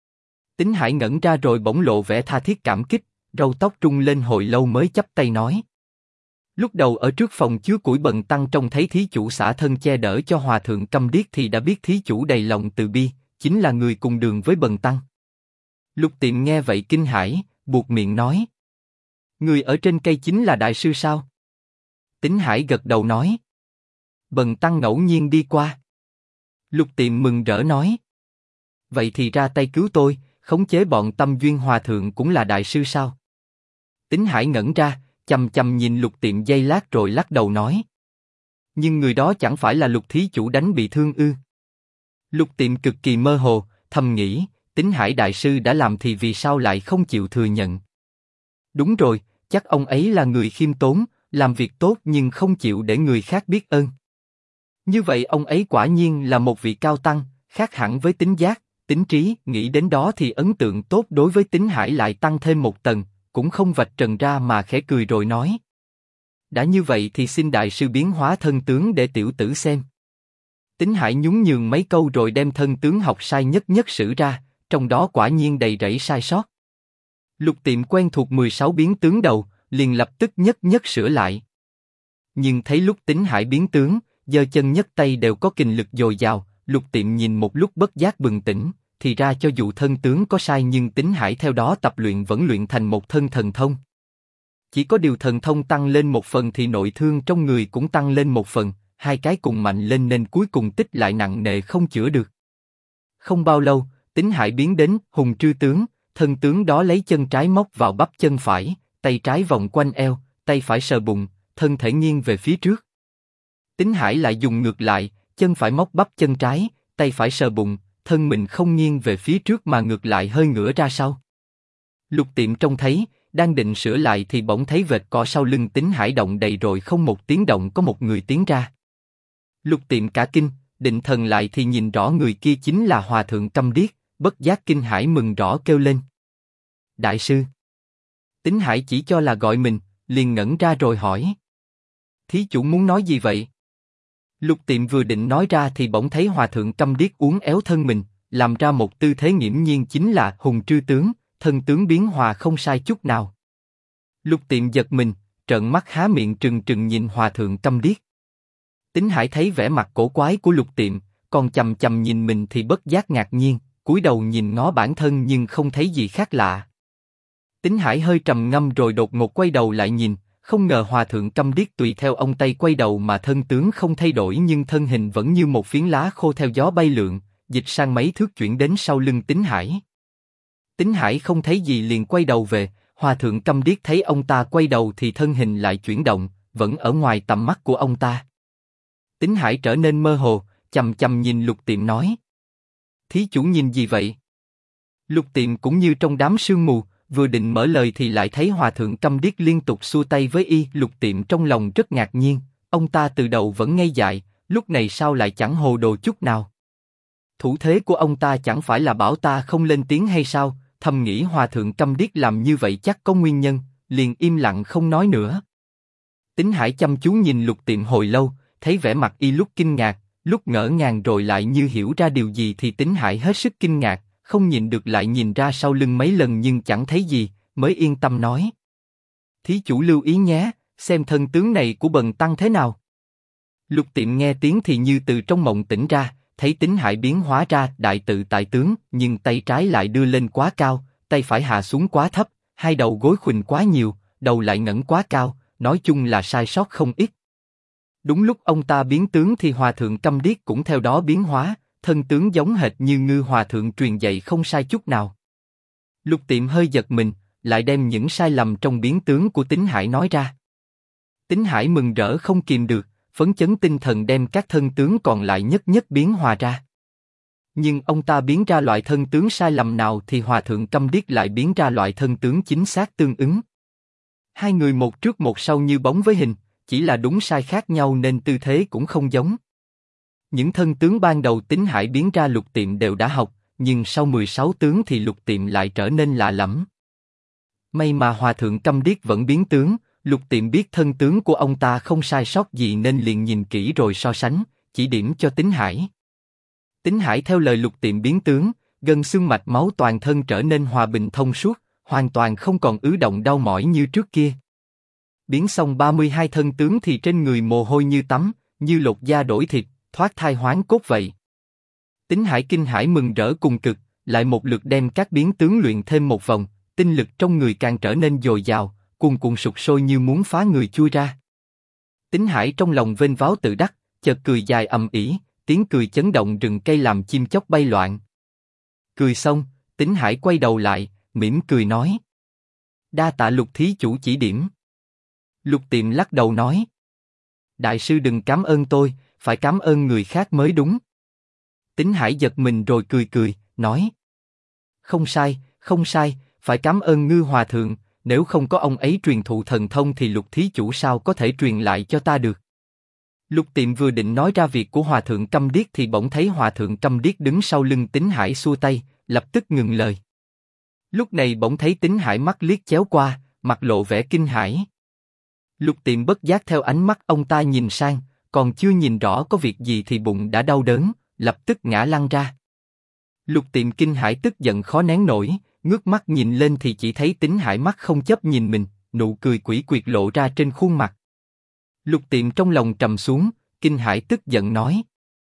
Tín Hải ngẩn ra rồi bỗng lộ vẻ tha thiết cảm kích, râu tóc trung lên hồi lâu mới chắp tay nói: Lúc đầu ở trước phòng chứa củi bần tăng trông thấy thí chủ xả thân che đỡ cho hòa thượng Câm Điếc thì đã biết thí chủ đầy lòng từ bi, chính là người cùng đường với bần tăng. Lục Tiệm nghe vậy kinh hãi, buột miệng nói: Người ở trên cây chính là đại sư sao? Tín Hải gật đầu nói: Bần tăng ngẫu nhiên đi qua. Lục Tiệm mừng rỡ nói: Vậy thì ra tay cứu tôi, khống chế bọn Tâm Duyên hòa thượng cũng là đại sư sao? Tín Hải ngẩn ra, chằm chằm nhìn Lục Tiệm giây lát rồi lắc đầu nói: Nhưng người đó chẳng phải là Lục thí chủ đánh bị thương ư? Lục Tiệm cực kỳ mơ hồ, thầm nghĩ, Tín Hải đại sư đã làm thì vì sao lại không chịu thừa nhận? Đúng rồi, chắc ông ấy là người khiêm tốn, làm việc tốt nhưng không chịu để người khác biết ơn. Như vậy ông ấy quả nhiên là một vị cao tăng, khác hẳn với Tín Giác, Tín Trí. Nghĩ đến đó thì ấn tượng tốt đối với Tín Hải lại tăng thêm một tầng, cũng không vạch trần ra mà khẽ cười rồi nói: Đã như vậy thì xin đại sư biến hóa thân tướng để tiểu tử xem. Tín Hải nhún nhường mấy câu rồi đem thân tướng học sai nhất nhất sử ra, trong đó quả nhiên đầy rẫy sai sót. Lục Tiệm quen thuộc 16 biến tướng đầu, liền lập tức nhất nhất sửa lại. Nhưng thấy lúc Tín Hải biến tướng, giơ chân nhấc tay đều có kình lực dồi dào, Lục Tiệm nhìn một lúc bất giác bừng tỉnh, thì ra cho dù thân tướng có sai nhưng Tín Hải theo đó tập luyện vẫn luyện thành một thân thần thông. Chỉ có điều thần thông tăng lên một phần thì nội thương trong người cũng tăng lên một phần, hai cái cùng mạnh lên nên cuối cùng tích lại nặng nề không chữa được. Không bao lâu, Tín Hải biến đến Hùng Trư tướng, thân tướng đó lấy chân trái móc vào bắp chân phải, tay trái vòng quanh eo, tay phải sờ bụng, thân thể nghiêng về phía trước. Tín Hải lại dùng ngược lại, chân phải móc bắp chân trái, tay phải sờ bụng, thân mình không nghiêng về phía trước mà ngược lại hơi ngửa ra sau. Lục Tiệm trông thấy, đang định sửa lại thì bỗng thấy vệt cỏ sau lưng Tín Hải động đầy rồi không một tiếng động có một người tiến ra. Lục Tiệm cả kinh, định thần lại thì nhìn rõ người kia chính là hòa thượng Câm Điếc, bất giác kinh hãi mừng rõ kêu lên: Đại sư! Tín Hải chỉ cho là gọi mình, liền ngẩn ra rồi hỏi: Thí chủ muốn nói gì vậy? Lục Tiệm vừa định nói ra thì bỗng thấy hòa thượng Câm Điếc uốn éo thân mình, làm ra một tư thế nghiễm nhiên chính là hùng trư tướng, thân tướng biến hòa không sai chút nào. Lục Tiệm giật mình, trợn mắt há miệng trừng trừng nhìn hòa thượng câm điếc. Tín Hải thấy vẻ mặt cổ quái của Lục Tiệm, còn chầm chầm nhìn mình thì bất giác ngạc nhiên, cúi đầu nhìn ngó bản thân nhưng không thấy gì khác lạ. Tín Hải hơi trầm ngâm rồi đột ngột quay đầu lại nhìn, không ngờ hòa thượng câm điếc tùy theo ông Tây quay đầu mà thân tướng không thay đổi nhưng thân hình vẫn như một phiến lá khô theo gió bay lượn, dịch sang mấy thước chuyển đến sau lưng Tín Hải. Tín Hải không thấy gì liền quay đầu về, hòa thượng câm điếc thấy ông ta quay đầu thì thân hình lại chuyển động, vẫn ở ngoài tầm mắt của ông ta. Tín Hải trở nên mơ hồ, chầm chầm nhìn Lục Tiệm nói: Thí chủ nhìn gì vậy? Lục Tiệm cũng như trong đám sương mù, vừa định mở lời thì lại thấy hòa thượng câm điếc liên tục xua tay với y. Lục Tiệm trong lòng rất ngạc nhiên, ông ta từ đầu vẫn ngây dại, lúc này sao lại chẳng hồ đồ chút nào? Thủ thế của ông ta chẳng phải là bảo ta không lên tiếng hay sao? Thầm nghĩ hòa thượng câm điếc làm như vậy chắc có nguyên nhân, liền im lặng không nói nữa. Tín Hải chăm chú nhìn Lục Tiệm hồi lâu, thấy vẻ mặt y lúc kinh ngạc, lúc ngỡ ngàng rồi lại như hiểu ra điều gì thì Tín Hải hết sức kinh ngạc, không nhìn được lại nhìn ra sau lưng mấy lần nhưng chẳng thấy gì, mới yên tâm nói: Thí chủ lưu ý nhé, xem thân tướng này của bần tăng thế nào. Lục Tiệm nghe tiếng thì như từ trong mộng tỉnh ra, thấy Tín Hải biến hóa ra đại tự tại tướng, nhưng tay trái lại đưa lên quá cao, tay phải hạ xuống quá thấp, hai đầu gối khuỵu quá nhiều, đầu lại ngẩng quá cao, nói chung là sai sót không ít. Đúng lúc ông ta biến tướng thì hòa thượng câm điếc cũng theo đó biến hóa, thân tướng giống hệt như Ngư hòa thượng truyền dạy không sai chút nào. Lục Tiệm hơi giật mình, lại đem những sai lầm trong biến tướng của Tín Hải nói ra. Tín Hải mừng rỡ không kìm được, phấn chấn tinh thần đem các thân tướng còn lại nhất nhất biến hòa ra. Nhưng ông ta biến ra loại thân tướng sai lầm nào thì hòa thượng câm điếc lại biến ra loại thân tướng chính xác tương ứng. Hai người một trước một sau như bóng với hình, chỉ là đúng sai khác nhau nên tư thế cũng không giống. Những thân tướng ban đầu Tín Hải biến ra Lục Tiệm đều đã học, nhưng sau 16 tướng thì Lục Tiệm lại trở nên lạ lẫm. May mà hòa thượng câm điếc vẫn biến tướng, Lục Tiệm biết thân tướng của ông ta không sai sót gì nên liền nhìn kỹ rồi so sánh, chỉ điểm cho Tín Hải. Tín Hải theo lời Lục Tiệm biến tướng, gân xương mạch máu toàn thân trở nên hòa bình thông suốt, hoàn toàn không còn ứ động đau mỏi như trước kia. Biến xong 32 thân tướng thì trên người mồ hôi như tắm, như lột da đổi thịt, thoát thai hoán cốt vậy. Tín Hải kinh hãi mừng rỡ cùng cực, lại một lượt đem các biến tướng luyện thêm một vòng, tinh lực trong người càng trở nên dồi dào, cuồn cuộn sục sôi như muốn phá người chui ra. Tín Hải trong lòng vênh váo tự đắc, chợt cười dài ầm ĩ, tiếng cười chấn động rừng cây làm chim chóc bay loạn. Cười xong, Tín Hải quay đầu lại, mỉm cười nói: Đa tạ Lục thí chủ chỉ điểm. Lục Tiệm lắc đầu nói: Đại sư đừng cảm ơn tôi, phải cảm ơn người khác mới đúng. Tín Hải giật mình rồi cười cười, nói: Không sai, không sai, phải cảm ơn Ngư hòa thượng, nếu không có ông ấy truyền thụ thần thông thì Lục thí chủ sao có thể truyền lại cho ta được. Lục Tiệm vừa định nói ra việc của hòa thượng câm điếc thì bỗng thấy hòa thượng câm điếc đứng sau lưng Tín Hải xua tay, lập tức ngừng lời. Lúc này bỗng thấy Tín Hải mắt liếc chéo qua, mặt lộ vẻ kinh hãi. Lục Tiệm bất giác theo ánh mắt ông ta nhìn sang, còn chưa nhìn rõ có việc gì thì bụng đã đau đớn, lập tức ngã lăn ra. Lục Tiệm kinh hãi tức giận khó nén nổi, ngước mắt nhìn lên thì chỉ thấy Tín Hải mắt không chớp nhìn mình, nụ cười quỷ quyệt lộ ra trên khuôn mặt. Lục Tiệm trong lòng trầm xuống, kinh hãi tức giận nói: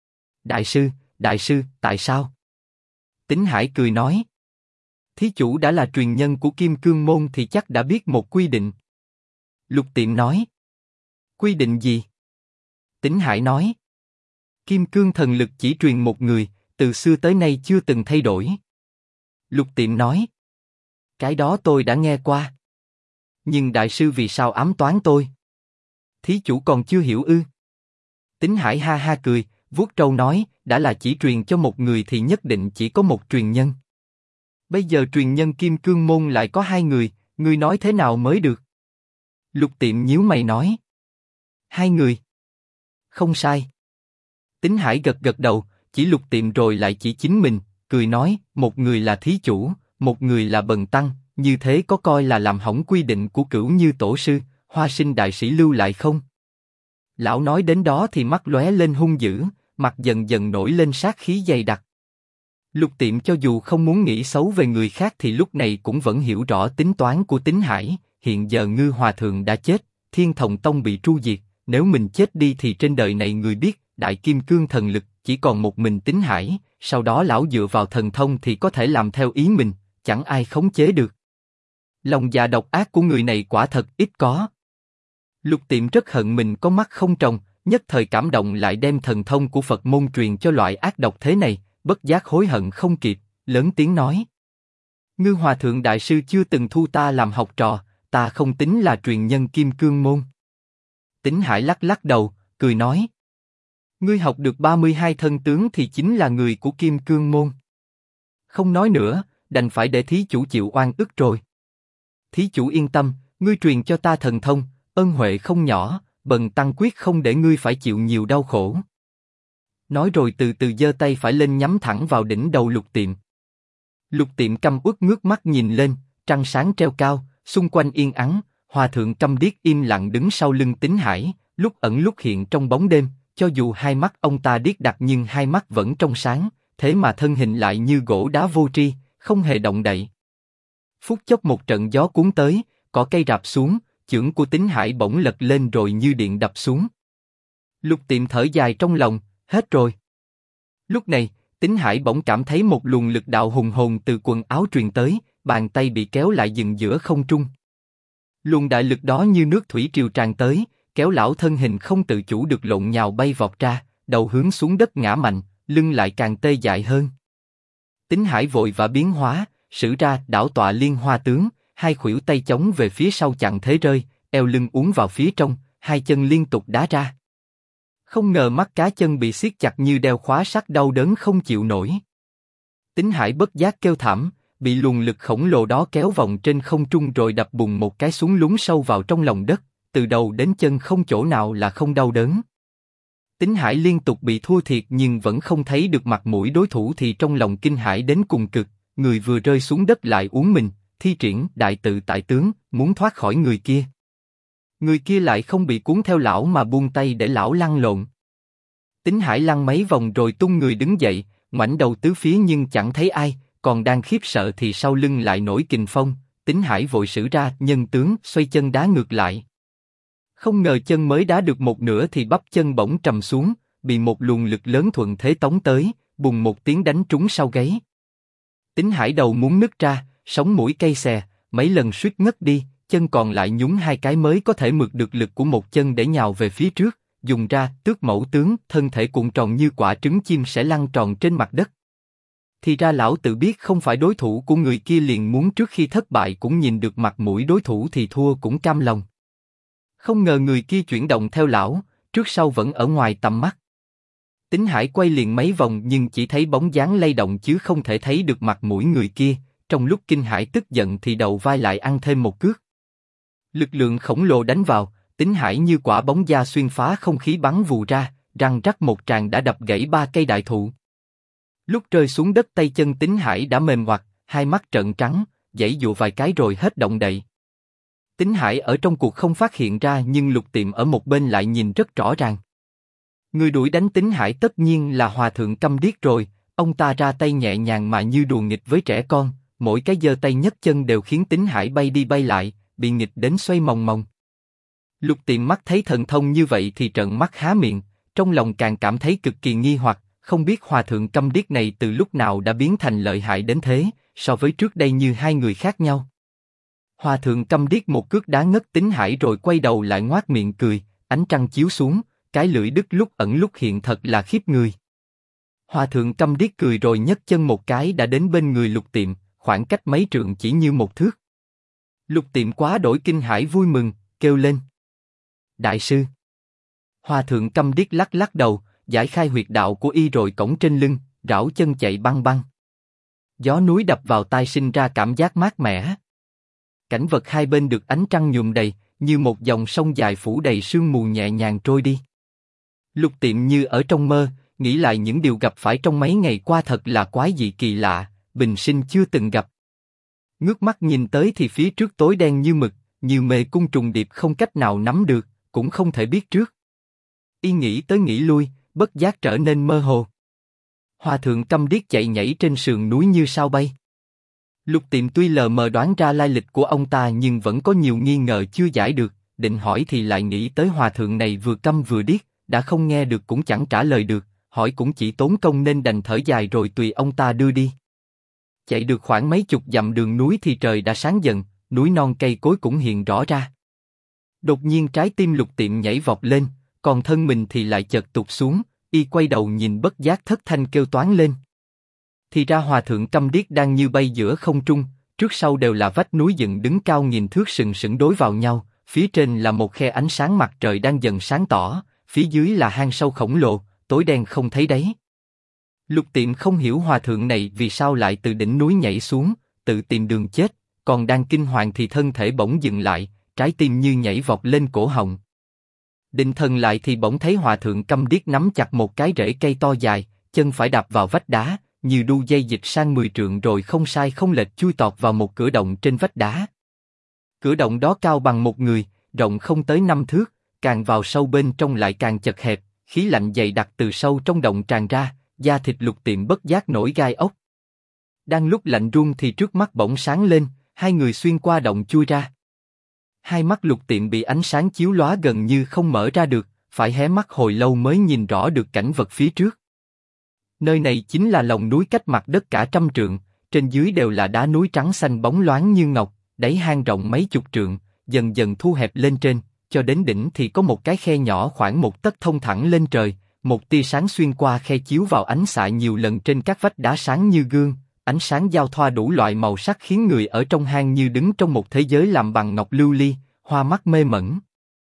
Đại sư, tại sao? Tín Hải cười nói: Thí chủ đã là truyền nhân của Kim Cương môn thì chắc đã biết một quy định. Lục Tiệm nói: Quy định gì? Tín Hải nói: Kim Cương thần lực chỉ truyền một người, từ xưa tới nay chưa từng thay đổi. Lục Tiệm nói: Cái đó tôi đã nghe qua. Nhưng đại sư vì sao ám toán tôi? Thí chủ còn chưa hiểu ư? Tín Hải ha ha cười, vuốt trâu nói: Đã là chỉ truyền cho một người thì nhất định chỉ có một truyền nhân. Bây giờ truyền nhân Kim Cương môn lại có hai người, ngươi nói thế nào mới được? Lục Tiệm nhíu mày nói: Hai người. Không sai. Tín Hải gật gật đầu, chỉ Lục Tiệm rồi lại chỉ chính mình, cười nói: Một người là thí chủ, một người là bần tăng, như thế có coi là làm hỏng quy định của Cửu Như tổ sư, Hoa Sinh đại sĩ lưu lại không? Lão nói đến đó thì mắt lóe lên hung dữ, mặt dần dần nổi lên sát khí dày đặc. Lục Tiệm cho dù không muốn nghĩ xấu về người khác thì lúc này cũng vẫn hiểu rõ tính toán của Tín Hải. Hiện giờ Ngư Hòa Thượng đã chết, Thiên Thông Tông bị tru diệt, nếu mình chết đi thì trên đời này người biết Đại Kim Cương thần lực chỉ còn một mình Tín Hải. Sau đó lão dựa vào thần thông thì có thể làm theo ý mình, chẳng ai khống chế được. Lòng dạ độc ác của người này quả thật ít có. Lục Tiệm rất hận mình có mắt không tròng, nhất thời cảm động lại đem thần thông của Phật môn truyền cho loại ác độc thế này, bất giác hối hận không kịp, lớn tiếng nói: Ngư Hòa Thượng đại sư chưa từng thu ta làm học trò, ta không tính là truyền nhân Kim Cương môn. Tín Hải lắc lắc đầu, cười nói: Ngươi học được 32 thân tướng thì chính là người của Kim Cương môn. Không nói nữa, đành phải để thí chủ chịu oan ức rồi. Thí chủ yên tâm, ngươi truyền cho ta thần thông, ân huệ không nhỏ, bần tăng quyết không để ngươi phải chịu nhiều đau khổ. Nói rồi từ từ giơ tay phải lên nhắm thẳng vào đỉnh đầu Lục Tiệm. Lục Tiệm căm uất ngước mắt nhìn lên, trăng sáng treo cao, xung quanh yên ắng, Hòa Thượng Câm Điếc im lặng đứng sau lưng Tín Hải, lúc ẩn lúc hiện trong bóng đêm, cho dù hai mắt ông ta điếc đặc nhưng hai mắt vẫn trong sáng, thế mà thân hình lại như gỗ đá vô tri, không hề động đậy. Phút chốc một trận gió cuốn tới, cỏ cây rạp xuống, chưởng của Tín Hải bỗng lật lên rồi như điện đập xuống. Lục Tiệm thở dài trong lòng, hết rồi. Lúc này, Tín Hải bỗng cảm thấy một luồng lực đạo hùng hồn từ quần áo truyền tới, bàn tay bị kéo lại dừng giữa không trung. Luồng đại lực đó như nước thủy triều tràn tới, kéo lão thân hình không tự chủ được lộn nhào bay vọt ra, đầu hướng xuống đất ngã mạnh, lưng lại càng tê dại hơn. Tín Hải vội vã biến hóa, sử ra đảo tọa liên hoa tướng, hai khuỷu tay chống về phía sau chặn thế rơi, eo lưng uốn vào phía trong, hai chân liên tục đá ra. Không ngờ mắt cá chân bị siết chặt như đeo khóa sắt, đau đớn không chịu nổi. Tín Hải bất giác kêu thảm, bị luồng lực khổng lồ đó kéo vòng trên không trung rồi đập bùng một cái xuống lún sâu vào trong lòng đất, từ đầu đến chân không chỗ nào là không đau đớn. Tín Hải liên tục bị thua thiệt nhưng vẫn không thấy được mặt mũi đối thủ thì trong lòng kinh hãi đến cùng cực, người vừa rơi xuống đất lại uốn mình, thi triển đại tự tại tướng, muốn thoát khỏi người kia. Người kia lại không bị cuốn theo lão mà buông tay để lão lăn lộn. Tín Hải lăn mấy vòng rồi tung người đứng dậy, ngoảnh đầu tứ phía nhưng chẳng thấy ai, còn đang khiếp sợ thì sau lưng lại nổi kình phong. Tín Hải vội sử ra nhân tướng, xoay chân đá ngược lại. Không ngờ chân mới đá được một nửa thì bắp chân bỗng trầm xuống, bị một luồng lực lớn thuận thế tống tới, bùng một tiếng đánh trúng sau gáy. Tín Hải đầu muốn nứt ra, sống mũi cay xè, mấy lần suýt ngất đi, chân còn lại nhún hai cái mới có thể mượt được lực của một chân để nhào về phía trước, dùng ra tước mẫu tướng, thân thể cuộn tròn như quả trứng chim sẽ lăn tròn trên mặt đất. Thì ra lão tự biết không phải đối thủ của người kia liền muốn trước khi thất bại cũng nhìn được mặt mũi đối thủ thì thua cũng cam lòng. Không ngờ người kia chuyển động theo lão, trước sau vẫn ở ngoài tầm mắt. Tín Hải quay liền mấy vòng nhưng chỉ thấy bóng dáng lay động chứ không thể thấy được mặt mũi người kia. Trong lúc kinh hãi tức giận thì đầu vai lại ăn thêm một cước. Lực lượng khổng lồ đánh vào, Tín Hải như quả bóng da xuyên phá không khí bắn vù ra, răng rắc một tràng đã đập gãy 3 cây đại thụ. Lúc rơi xuống đất tay chân Tín Hải đã mềm oặt, hai mắt trợn trắng, giãy giụa vài cái rồi hết động đậy. Tín Hải ở trong cuộc không phát hiện ra nhưng Lục Tiệm ở một bên lại nhìn rất rõ ràng. Người đuổi đánh Tín Hải tất nhiên là Hòa Thượng Câm Điếc rồi, ông ta ra tay nhẹ nhàng mà như đùa nghịch với trẻ con, mỗi cái giơ tay nhấc chân đều khiến Tín Hải bay đi bay lại, bị nghịch đến xoay mòng mòng. Lục Tiệm mắt thấy thần thông như vậy thì trợn mắt há miệng, trong lòng càng cảm thấy cực kỳ nghi hoặc, không biết Hòa Thượng Câm Điếc này từ lúc nào đã biến thành lợi hại đến thế, so với trước đây như hai người khác nhau. Hòa Thượng Câm Điếc một cước đá ngất Tín Hải rồi quay đầu lại ngoác miệng cười, ánh trăng chiếu xuống, cái lưỡi đứt lúc ẩn lúc hiện thật là khiếp người. Hòa Thượng Câm Điếc cười rồi nhấc chân một cái đã đến bên người Lục Tiệm, khoảng cách mấy trượng chỉ như một thước. Lục Tiệm quá đổi kinh hãi vui mừng, kêu lên: Đại sư! Hòa Thượng Câm Điếc lắc lắc đầu, giải khai huyệt đạo của y rồi cõng trên lưng, rảo chân chạy băng băng. Gió núi đập vào tai sinh ra cảm giác mát mẻ. Cảnh vật hai bên được ánh trăng nhuộm đầy, như một dòng sông dài phủ đầy sương mù nhẹ nhàng trôi đi. Lục Tiệm như ở trong mơ, nghĩ lại những điều gặp phải trong mấy ngày qua thật là quái dị kỳ lạ, bình sinh chưa từng gặp. Ngước mắt nhìn tới thì phía trước tối đen như mực, như mê cung trùng điệp không cách nào nắm được, cũng không thể biết trước. Y nghĩ tới nghĩ lui, bất giác trở nên mơ hồ. Hòa thượng câm điếc chạy nhảy trên sườn núi như sao bay. Lục Tiệm tuy lờ mờ đoán ra lai lịch của ông ta nhưng vẫn có nhiều nghi ngờ chưa giải được, định hỏi thì lại nghĩ tới hòa thượng này vừa câm vừa điếc, đã không nghe được cũng chẳng trả lời được, hỏi cũng chỉ tốn công nên đành thở dài rồi tùy ông ta đưa đi. Chạy được khoảng mấy chục dặm đường núi thì trời đã sáng dần, núi non cây cối cũng hiện rõ ra. Đột nhiên trái tim Lục Tiệm nhảy vọt lên, còn thân mình thì lại chợt tụt xuống, y quay đầu nhìn bất giác thất thanh kêu toáng lên. Thì ra hòa thượng câm điếc đang như bay giữa không trung, trước sau đều là vách núi dựng đứng cao nghìn thước sừng sững đối vào nhau, phía trên là một khe ánh sáng mặt trời đang dần sáng tỏ, phía dưới là hang sâu khổng lồ, tối đen không thấy đáy. Lục Tiệm không hiểu hòa thượng này vì sao lại từ đỉnh núi nhảy xuống, tự tìm đường chết, còn đang kinh hoàng thì thân thể bỗng dừng lại, trái tim như nhảy vọt lên cổ họng. Định thần lại thì bỗng thấy hòa thượng câm điếc nắm chặt một cái rễ cây to dài, chân phải đạp vào vách đá, như đu dây dịch sang 10 trượng rồi không sai không lệch chui tọt vào một cửa động trên vách đá. Cửa động đó cao bằng một người, rộng không tới 5 thước, càng vào sâu bên trong lại càng chật hẹp, khí lạnh dày đặc từ sâu trong động tràn ra, da thịt Lục Tiệm bất giác nổi gai ốc. Đang lúc lạnh run thì trước mắt bỗng sáng lên, hai người xuyên qua động chui ra. Hai mắt Lục Tiệm bị ánh sáng chiếu lóa gần như không mở ra được, phải hé mắt hồi lâu mới nhìn rõ được cảnh vật phía trước. Nơi này chính là lòng núi cách mặt đất cả 100 trượng, trên dưới đều là đá núi trắng xanh bóng loáng như ngọc, đáy hang rộng mấy chục trượng, dần dần thu hẹp lên trên, cho đến đỉnh thì có một cái khe nhỏ khoảng 1 tấc thông thẳng lên trời, một tia sáng xuyên qua khe chiếu vào ánh xạ nhiều lần trên các vách đá sáng như gương, ánh sáng giao thoa đủ loại màu sắc khiến người ở trong hang như đứng trong một thế giới làm bằng ngọc lưu ly, hoa mắt mê mẩn.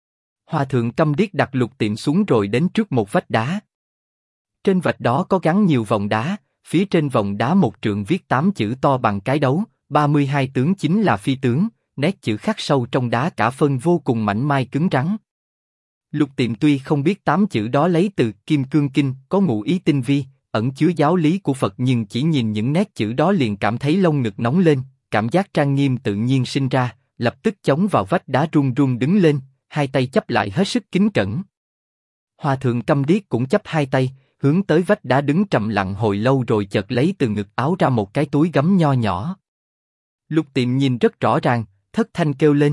Hòa thượng câm điếc đặt Lục Tiệm xuống rồi đến trước một vách đá. Trên vạch đó có gắn nhiều vòng đá, phía trên vòng đá 1 trượng viết 8 chữ to bằng cái đấu, 32 tướng chính là phi tướng, nét chữ khắc sâu trong đá cả phân vô cùng mảnh mai cứng rắn. Lục Tiệm tuy không biết 8 chữ đó lấy từ Kim Cương Kinh, có ngụ ý tinh vi, ẩn chứa giáo lý của Phật nhưng chỉ nhìn những nét chữ đó liền cảm thấy lông ngực nóng lên, cảm giác trang nghiêm tự nhiên sinh ra, lập tức chống vào vách đá run run đứng lên, hai tay chắp lại hết sức kính cẩn. Hòa thượng câm điếc cũng chắp hai tay, hướng tới vách đá đứng trầm lặng hồi lâu rồi chợt lấy từ ngực áo ra một cái túi gấm nho nhỏ. Lục Tiệm nhìn rất rõ ràng, thất thanh kêu lên.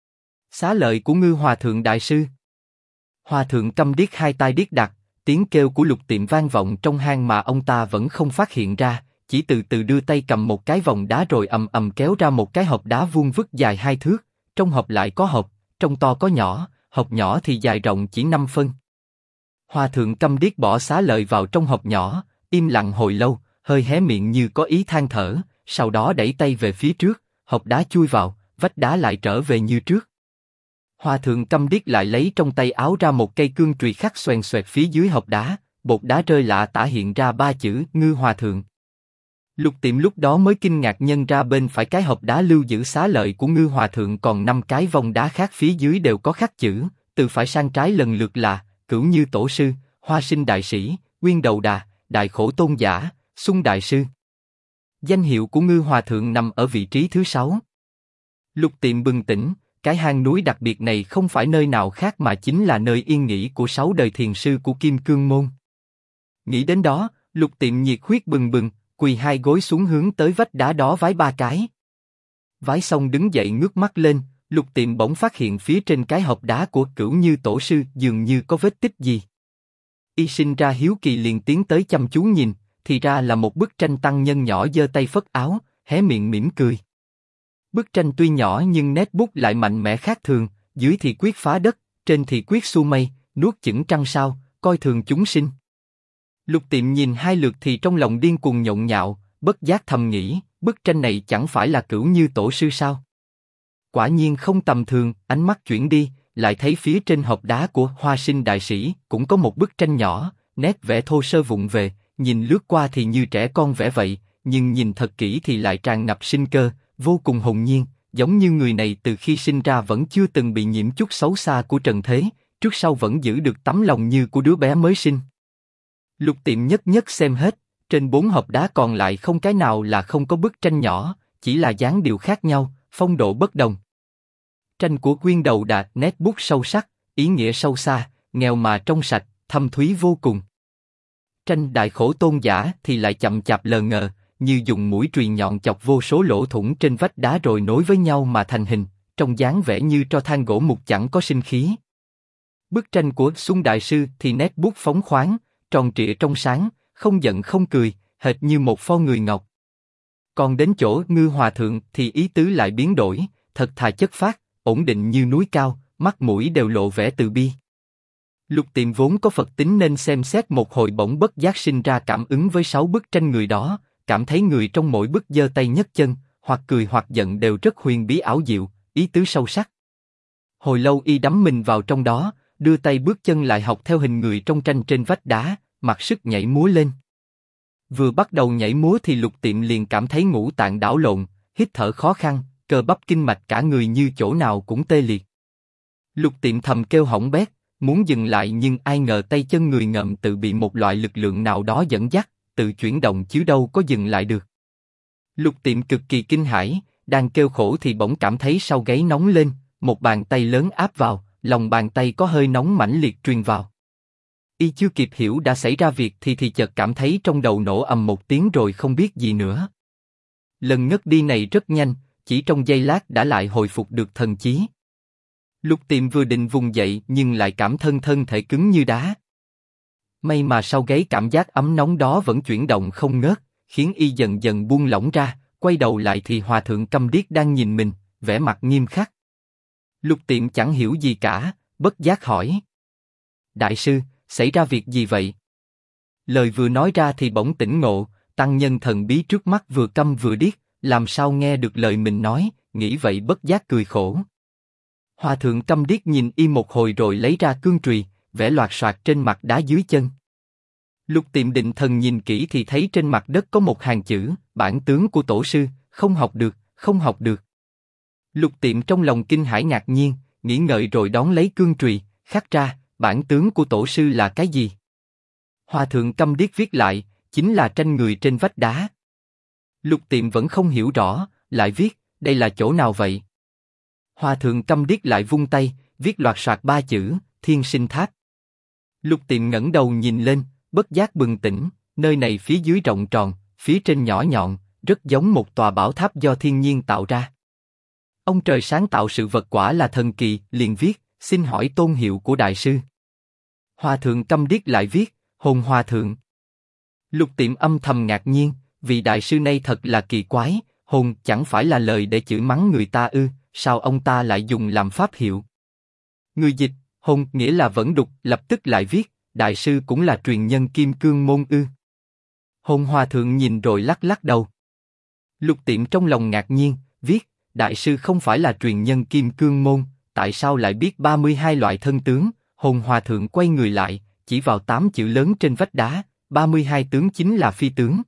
Xá lợi của Ngư Hòa thượng đại sư. Hòa thượng câm điếc hai tay điếc đặt, tiếng kêu của Lục Tiệm vang vọng trong hang mà ông ta vẫn không phát hiện ra, chỉ từ từ đưa tay cầm một cái vòng đá rồi ầm ầm kéo ra một cái hộp đá vuông vức dài 2 thước, trong hộp lại có hộp, trong to có nhỏ, hộp nhỏ thì dài rộng chỉ 5 phân. Hòa thượng câm điếc bỏ xá lợi vào trong hộp nhỏ, im lặng hồi lâu, hơi hé miệng như có ý than thở, sau đó đẩy tay về phía trước, hộp đá chui vào, vách đá lại trở về như trước. Hòa thượng câm điếc lại lấy trong tay áo ra một cây cương chùy khắc xoèn xoẹt phía dưới hộp đá, bột đá rơi lạ tả hiện ra 3 chữ Ngư Hòa thượng. Lục Tiệm lúc đó mới kinh ngạc nhận ra bên phải cái hộp đá lưu giữ xá lợi của Ngư Hòa thượng còn 5 cái vòng đá khác phía dưới đều có khắc chữ, từ phải sang trái lần lượt là Cửu Như Tổ sư, Hoa Sinh đại sĩ, Nguyên Đầu Đà, Đại Khổ Tôn giả, Xuân đại sư. Danh hiệu của Ngư Hòa thượng nằm ở vị trí thứ 6. Lục Tiệm bừng tỉnh, cái hang núi đặc biệt này không phải nơi nào khác mà chính là nơi yên nghỉ của 6 đời thiền sư của Kim Cương môn. Nghĩ đến đó, Lục Tiệm nhiệt huyết bừng bừng, quỳ 2 gối xuống hướng tới vách đá đó vái 3 cái. Vái xong đứng dậy ngước mắt lên, Lục Tiệm bỗng phát hiện phía trên cái hộp đá của Cửu Như Tổ sư dường như có vết tích gì. Y sinh ra hiếu kỳ liền tiến tới chăm chú nhìn, thì ra là một bức tranh tăng nhân nhỏ giơ tay phất áo, hé miệng mỉm cười. Bức tranh tuy nhỏ nhưng nét bút lại mạnh mẽ khác thường, dưới thì quyết phá đất, trên thì quyết xu mây, nuốt chửng trăng sao, coi thường chúng sinh. Lục Tiệm nhìn 2 lượt thì trong lòng điên cuồng nhộn nhạo, bất giác thầm nghĩ, bức tranh này chẳng phải là Cửu Như Tổ sư sao? Quả nhiên không tầm thường, ánh mắt chuyển đi, lại thấy phía trên hộp đá của Hoa Sinh đại sĩ cũng có một bức tranh nhỏ, nét vẽ thô sơ vụng về, nhìn lướt qua thì như trẻ con vẽ vậy, nhưng nhìn thật kỹ thì lại tràn ngập sinh cơ, vô cùng hồn nhiên, giống như người này từ khi sinh ra vẫn chưa từng bị nhiễm chút xấu xa của trần thế, trước sau vẫn giữ được tấm lòng như của đứa bé mới sinh. Lục Tiệm nhất nhất xem hết, trên 4 hộp đá còn lại không cái nào là không có bức tranh nhỏ, chỉ là dáng điệu khác nhau, phong độ bất đồng. Tranh của Nguyên Đầu Đà nét bút sâu sắc, ý nghĩa sâu xa, nghèo mà trong sạch, thâm thúy vô cùng. tranh Đại Khổ Tôn giả thì lại chậm chạp lờ ngờ, như dùng mũi chùy nhọn chọc vô số lỗ thủng trên vách đá rồi nối với nhau mà thành hình, trong dáng vẻ như tro than gỗ mục chẳng có sinh khí. Bức tranh của Xuân Đại Sư thì nét bút phóng khoáng, tròn trịa trong sáng, không giận không cười, hệt như một pho người ngọc. Còn đến chỗ Ngư Hòa Thượng thì ý tứ lại biến đổi, thật thà chất phác, ổn định như núi cao, mắt mũi đều lộ vẻ từ bi. Lục Tiệm vốn có Phật tính nên xem xét một hồi bỗng bất giác sinh ra cảm ứng với 6 bức tranh người đó, cảm thấy người trong mỗi bức giơ tay nhấc chân, hoặc cười hoặc giận đều rất huyền bí ảo diệu, ý tứ sâu sắc. Hồi lâu y đắm mình vào trong đó, đưa tay bước chân lại học theo hình người trong tranh trên vách đá, mặc sức nhảy múa lên. Vừa bắt đầu nhảy múa thì Lục Tiệm liền cảm thấy ngũ tạng đảo lộn, hít thở khó khăn, cơ bắp kinh mạch cả người như chỗ nào cũng tê liệt. Lục Tiệm thầm kêu hỏng bét, muốn dừng lại nhưng ai ngờ tay chân người ngợm tự bị một loại lực lượng nào đó dẫn dắt, tự chuyển động chứ đâu có dừng lại được. Lục Tiệm cực kỳ kinh hãi, đang kêu khổ thì bỗng cảm thấy sau gáy nóng lên, một bàn tay lớn áp vào, lòng bàn tay có hơi nóng mãnh liệt truyền vào. Y chưa kịp hiểu đã xảy ra việc thì chợt cảm thấy trong đầu nổ ầm một tiếng rồi không biết gì nữa. Lần ngất đi này rất nhanh, chỉ trong giây lát đã lại hồi phục được thần trí. Lục Tiệm vừa định vùng dậy nhưng lại cảm thân thể cứng như đá. May mà sau gáy cảm giác ấm nóng đó vẫn chuyển động không ngớt, khiến y dần dần buông lỏng ra, quay đầu lại thì Hòa Thượng Câm Điếc đang nhìn mình, vẻ mặt nghiêm khắc. Lục Tiệm chẳng hiểu gì cả, bất giác hỏi: Đại sư, xảy ra việc gì vậy? Lời vừa nói ra thì bỗng tỉnh ngộ, tăng nhân thần bí trước mắt vừa câm vừa điếc, làm sao nghe được lời mình nói, nghĩ vậy bất giác cười khổ. Hòa Thượng Câm Điếc nhìn y một hồi rồi lấy ra cương chùy, vẽ loạt soạt trên mặt đá dưới chân. Lục Tiệm định thần nhìn kỹ thì thấy trên mặt đất có một hàng chữ: bản tướng của tổ sư, không học được, không học được. Lục Tiệm trong lòng kinh hãi ngạc nhiên, nghĩ ngợi rồi đón lấy cương chùy, khắc ra: bản tướng của tổ sư là cái gì? Hòa Thượng Câm Điếc viết lại: chính là tranh người trên vách đá. Lục Tiệm vẫn không hiểu rõ, lại viết: đây là chỗ nào vậy? Hòa Thượng Câm Điếc lại vung tay, viết loạt soạt 3 chữ: Thiên Sinh Tháp. Lục Tiệm ngẩng đầu nhìn lên, bất giác bừng tỉnh, nơi này phía dưới rộng tròn, phía trên nhỏ nhọn, rất giống một tòa bảo tháp do thiên nhiên tạo ra. Ông trời sáng tạo sự vật quả là thần kỳ, liền viết: xin hỏi tôn hiệu của đại sư. Hòa Thượng Câm Điếc lại viết: Hồn Hòa Thượng. Lục Tiệm âm thầm ngạc nhiên, vị đại sư này thật là kỳ quái, hồn chẳng phải là lời để chửi mắng người ta ư, sao ông ta lại dùng làm pháp hiệu? Người dịch: hồn nghĩa là vẫn đục, lập tức lại viết: đại sư cũng là truyền nhân Kim Cương môn ư? Hồn Hòa Thượng nhìn rồi lắc lắc đầu. Lục Tiệm trong lòng ngạc nhiên, viết: đại sư không phải là truyền nhân Kim Cương môn, tại sao lại biết 32 loại thân tướng? Hồn Hòa Thượng quay người lại, chỉ vào 8 chữ lớn trên vách đá: 32 tướng chính là phi tướng.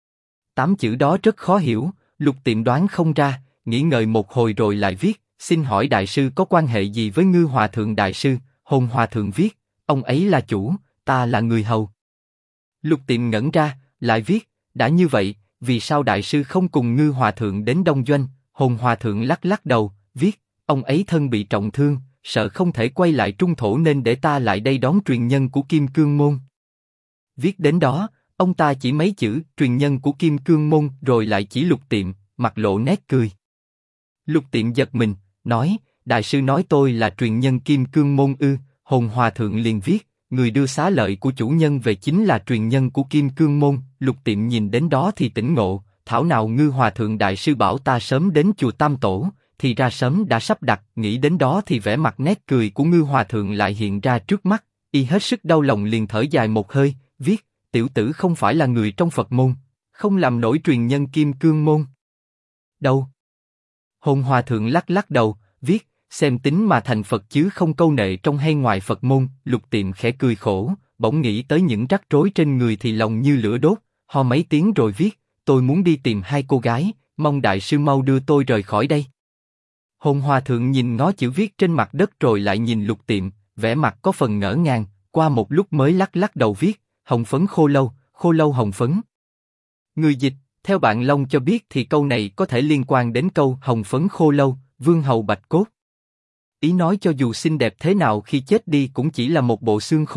8 chữ đó rất khó hiểu, Lục Tiệm đoán không ra, nghĩ ngợi một hồi rồi lại viết: xin hỏi đại sư có quan hệ gì với Ngư Hòa Thượng đại sư? Hồn Hòa Thượng viết: ông ấy là chủ, ta là người hầu. Lục Tiệm ngẩn ra, lại viết: đã như vậy, vì sao đại sư không cùng Ngư Hòa Thượng đến Đông Doanh? Hồn Hòa Thượng lắc lắc đầu, viết: ông ấy thân bị trọng thương, sợ không thể quay lại trung thổ nên để ta lại đây đón truyền nhân của Kim Cương môn. Viết đến đó, ông ta chỉ mấy chữ: truyền nhân của Kim Cương môn, rồi lại chỉ Lục Tiệm, mặt lộ nét cười. Lục Tiệm giật mình, nói: đại sư nói tôi là truyền nhân Kim Cương môn ư? Hồn Hòa Thượng liền viết: người đưa xá lợi của chủ nhân về chính là truyền nhân của Kim Cương môn. Lục Tiệm nhìn đến đó thì tỉnh ngộ, thảo nào Ngư Hòa Thượng đại sư bảo ta sớm đến chùa Tam Tổ, thì ra sớm đã sắp đặt. Nghĩ đến đó thì vẻ mặt nét cười của Ngư Hòa Thượng lại hiện ra trước mắt, y hết sức đau lòng liền thở dài một hơi, viết: tiểu tử không phải là người trong Phật môn, không làm nổi truyền nhân Kim Cương môn. Đâu? Hồn Hòa Thượng lắc lắc đầu, viết: xem tính mà thành Phật chứ không câu nệ trong hay ngoài Phật môn. Lục Tiệm khẽ cười khổ, bỗng nghĩ tới những rắc rối trên người thì lòng như lửa đốt, ho mấy tiếng rồi viết: tôi muốn đi tìm 2 cô gái, mong đại sư mau đưa tôi rời khỏi đây. Hồn Hòa Thượng nhìn ngó chữ viết trên mặt đất rồi lại nhìn Lục Tiệm, vẻ mặt có phần ngỡ ngàng, qua một lúc mới lắc lắc đầu viết: hồng phấn khô lâu hồng phấn. Người dịch: theo bạn Long cho biết thì câu này có thể liên quan đến câu hồng phấn khô lâu, vương hầu bạch cốt. Ý nói cho dù xinh đẹp thế nào khi chết đi cũng chỉ là một bộ xương khô,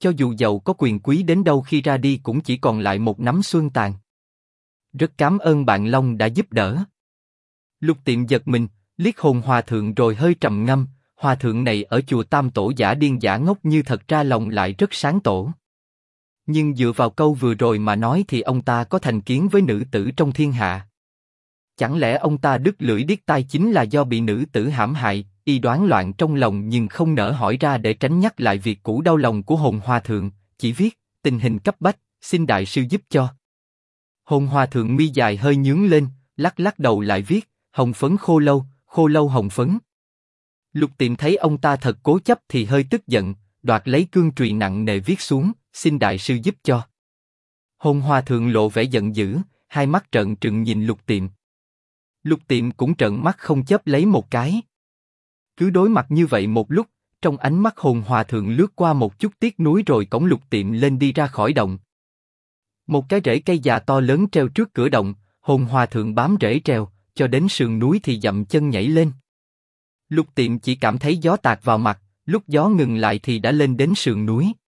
cho dù giàu có quyền quý đến đâu khi ra đi cũng chỉ còn lại một nắm xuân tàn. Rất cảm ơn bạn Long đã giúp đỡ. Lục Tiệm giật mình, liếc Hồn Hòa Thượng rồi hơi trầm ngâm, Hòa Thượng này ở chùa Tam Tổ giả điên giả ngốc như thật ra lòng lại rất sáng tổ. Nhưng dựa vào câu vừa rồi mà nói thì ông ta có thành kiến với nữ tử trong thiên hạ. Chẳng lẽ ông ta đứt lưỡi điếc tai chính là do bị nữ tử hãm hại, y đoán loạn trong lòng nhưng không nỡ hỏi ra để tránh nhắc lại việc cũ đau lòng của Hồn Hòa Thượng, chỉ viết, tình hình cấp bách, xin đại sư giúp cho. Hồn Hòa Thượng mi dài hơi nhướng lên, lắc lắc đầu lại viết, hồng phấn khô lâu hồng phấn. Lục Tiệm thấy ông ta thật cố chấp thì hơi tức giận, đoạt lấy cương trùy nặng nề viết xuống, xin đại sư giúp cho. Hồn Hòa Thượng lộ vẻ giận dữ, hai mắt trợn trừng nhìn Lục Tiệm. Lục Tiệm cũng trợn mắt không chớp lấy một cái. Cứ đối mặt như vậy một lúc, trong ánh mắt Hồn Hòa Thượng lướt qua một chút tiếc nuối rồi cõng Lục Tiệm lên đi ra khỏi động. Một cái rễ cây già to lớn treo trước cửa động, Hồn Hòa Thượng bám rễ treo, cho đến sườn núi thì dậm chân nhảy lên. Lục Tiệm chỉ cảm thấy gió tạt vào mặt, lúc gió ngừng lại thì đã lên đến sườn núi.